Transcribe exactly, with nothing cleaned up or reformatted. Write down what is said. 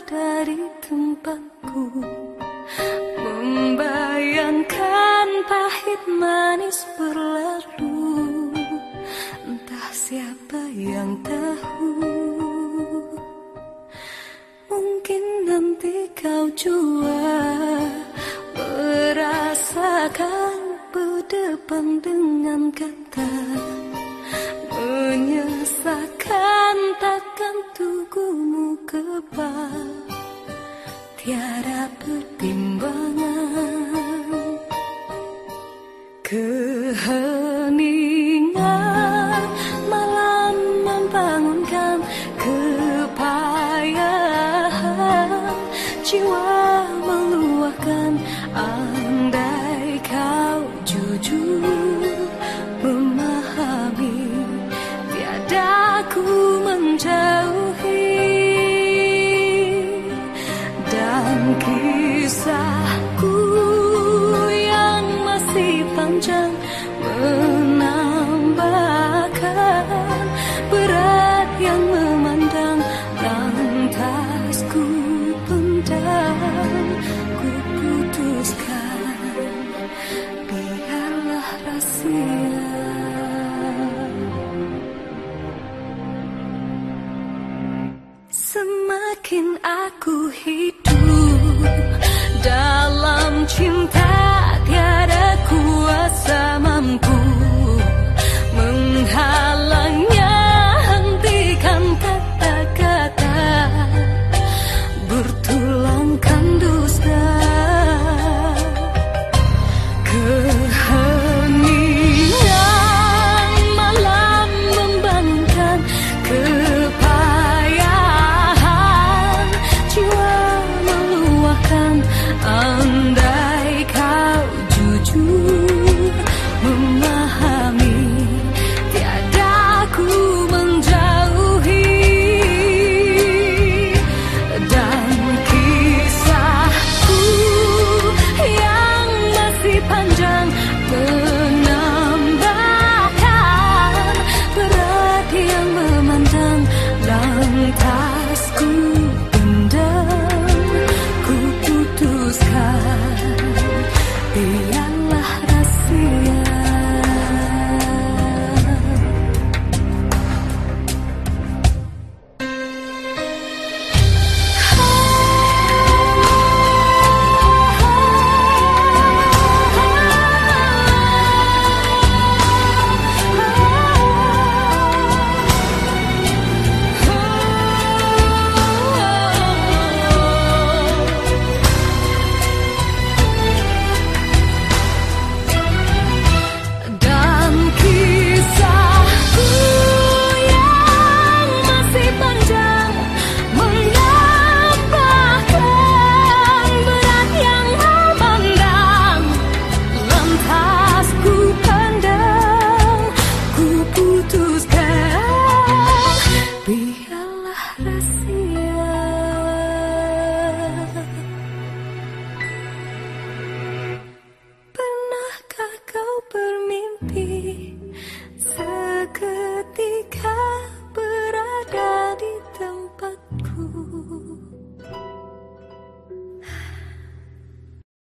dari tempatku, membayangkan pahit manis berlalu. Entah siapa yang tahu, mungkin nanti kau jua merasakan berdepan dengan kata menyesakan, takkan tubuhmu kebal, tiada pertimbangan. Keheningan malam membangunkan kepayahan, jiwa meluahkan. Andai kau jujur memahami, tiada ku menjauhi, dan kisahku yang masih panjang menambahkan berat yang memandang. Lantas ku pendam, ku putuskan, biarlah rahasia. Semakin aku hidup dalam cinta, tiada kuasa mampu menghalangnya. Hentikan kata-kata bertulangkan dusta. Keheningan malam membangunkan kepayahan, jiwa meluahkan. Andai kau jujur memahami, tiada ku menjauhi, dan kisahku yang masih panjang menambahkan berat yang memandang. Lantas